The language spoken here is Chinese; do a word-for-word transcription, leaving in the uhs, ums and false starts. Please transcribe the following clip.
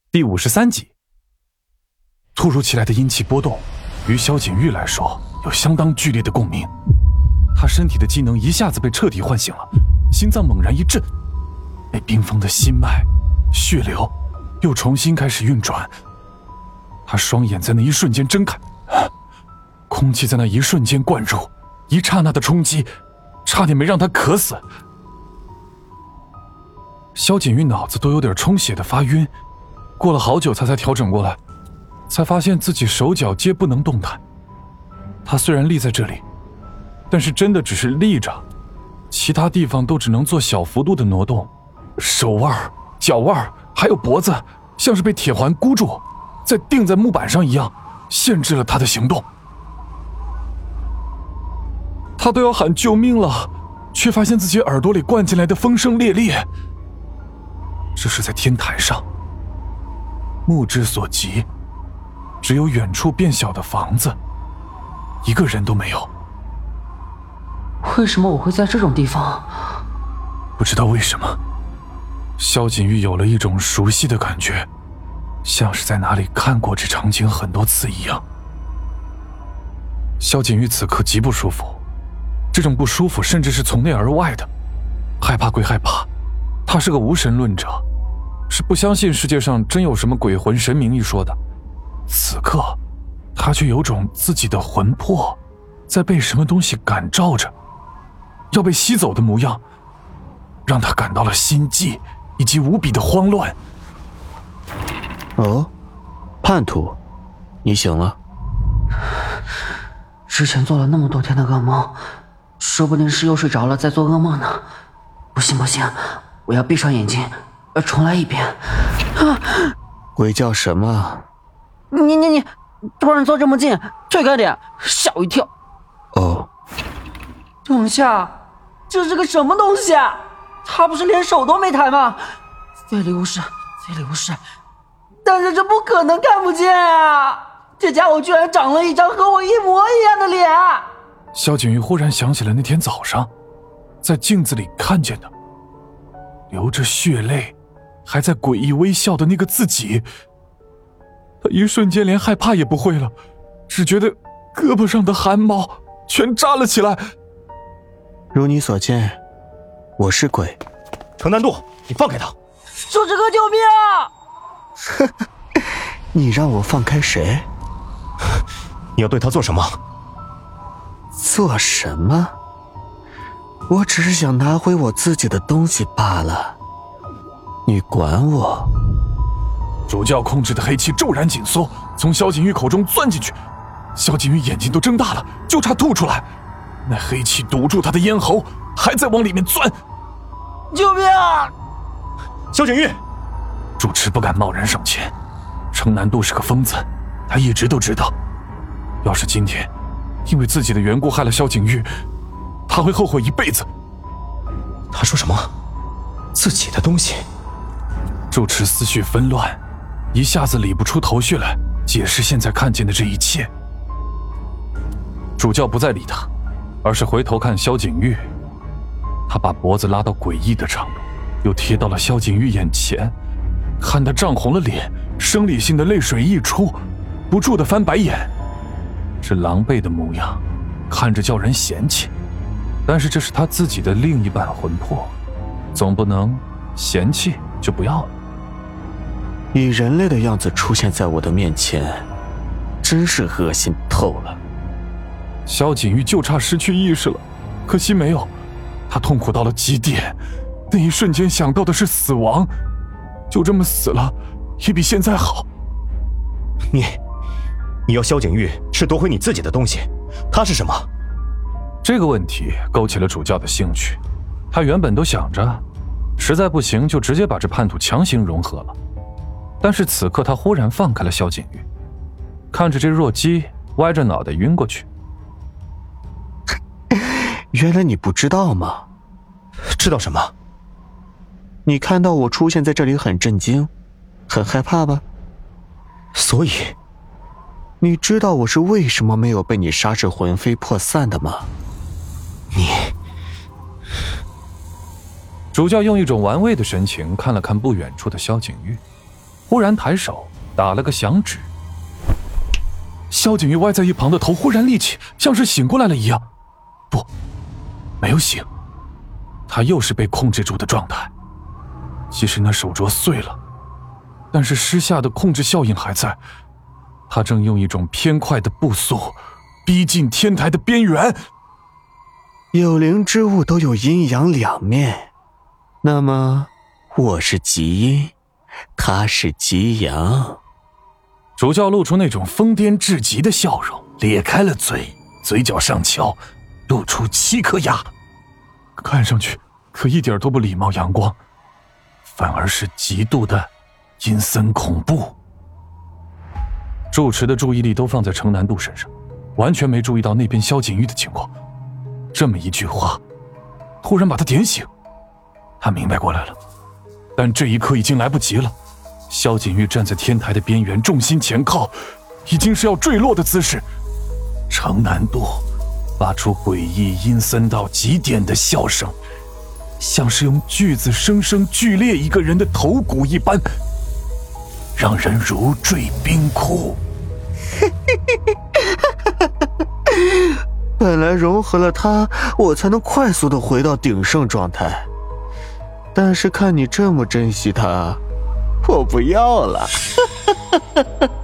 第五十三集。突如其来的阴气波动，于萧景玉来说有相当剧烈的共鸣。他身体的机能一下子被彻底唤醒了，心脏猛然一震，被冰封的心脉、血流又重新开始运转。他双眼在那一瞬间睁开，空气在那一瞬间灌入，一刹那的冲击差点没让他渴死。萧景玉脑子都有点充血的发晕，过了好久他才调整过来，才发现自己手脚皆不能动弹。他虽然立在这里，但是真的只是立着，其他地方都只能做小幅度的挪动，手腕、脚腕还有脖子像是被铁环箍住，再钉在木板上一样，限制了他的行动。他都要喊救命了，却发现自己耳朵里灌进来的风声烈烈。这是在天台上，目之所及只有远处变小的房子，一个人都没有。 为什么我会在这种地方？ 不知道为什么，萧景玉有了一种熟悉的感觉，像是在哪里看过这场景很多次一样。萧景玉此刻极不舒服，这种不舒服甚至是从内而外的。害怕归害怕，他是个无神论者，是不相信世界上真有什么鬼魂神明一说的。此刻他却有种自己的魂魄在被什么东西感召着，要被吸走的模样，让他感到了心悸以及无比的慌乱。 哦，叛徒，你醒了？ 之前做了那么多天的噩梦，说不定是又睡着了在做噩梦呢。不行不行，我要闭上眼睛，重来一遍。啊！ 鬼叫什么？ 你你你，突然坐这么近，退开点，吓我一跳。 哦。 等下，这是个什么东西啊？他不是连手都没抬吗？非礼勿视，非礼勿视。但是这不可能看不见啊！这家伙居然长了一张和我一模一样的脸。 萧景玉忽然想起了那天早上在镜子里看见的流着血泪还在诡异微笑的那个自己。他一瞬间连害怕也不会了，只觉得胳膊上的汗毛全扎了起来。 如你所见，我是鬼。 程南渡，你放开他！ 寿之哥，救命啊！ 你让我放开谁？ 你要对他做什么？ 做什么？我只是想拿回我自己的东西罢了，你管我？ 主教控制的黑气骤然紧缩，从萧景玉口中钻进去，萧景玉眼睛都睁大了，就差吐出来。那黑气堵住他的咽喉，还在往里面钻。 救命啊！ 萧景玉！ 主持不敢贸然上前，程南渡是个疯子，他一直都知道，要是今天因为自己的缘故害了萧景玉，他会后悔一辈子。 他说什么？自己的东西？ 主持思绪纷乱，一下子理不出头绪来解释现在看见的这一切。主教不再理他，而是回头看萧景玉。他把脖子拉到诡异的长度，又贴到了萧景玉眼前，看他涨红了脸，生理性的泪水溢出，不住地翻白眼。这狼狈的模样看着叫人嫌弃，但是这是他自己的另一半魂魄，总不能嫌弃就不要了。 以人类的样子出现在我的面前，真是恶心透了。 萧景玉就差失去意识了，可惜没有，他痛苦到了极点，那一瞬间想到的是死亡，就这么死了也比现在好。 你你要萧景玉是夺回你自己的东西，他是什么？ 这个问题勾起了主教的兴趣，他原本都想着实在不行就直接把这叛徒强行融合了，但是此刻他忽然放开了萧景玉，看着这弱鸡歪着脑袋晕过去。 原来你不知道吗？ 知道什么？ 你看到我出现在这里很震惊，很害怕吧？ 所以你知道我是为什么没有被你杀至魂飞魄散的吗？ 你…… 主教用一种玩味的神情看了看不远处的萧景玉， 忽然抬手打了个响指。萧景玉歪在一旁的头忽然立起，像是醒过来了一样。不，没有醒，他又是被控制住的状态。即使那手镯碎了，但是施下的控制效应还在。他正用一种偏快的步速逼近天台的边缘。 有灵之物都有阴阳两面，那么我是极阴，他是极阳。 主教露出那种疯癫至极的笑容，咧开了嘴，嘴角上翘，露出七颗牙，看上去可一点都不礼貌阳光，反而是极度的阴森恐怖。住持的注意力都放在程南渡身上，完全没注意到那边萧景玉的情况。这么一句话突然把他点醒，他明白过来了，但这一刻已经来不及了。萧景玉站在天台的边缘，重心前靠，已经是要坠落的姿势。程南渡发出诡异阴森到极点的笑声，像是用锯子生生锯裂一个人的头骨一般，让人如坠冰窟。 本来融合了它，我才能快速的回到鼎盛状态，但是看你这么珍惜它，我不要了。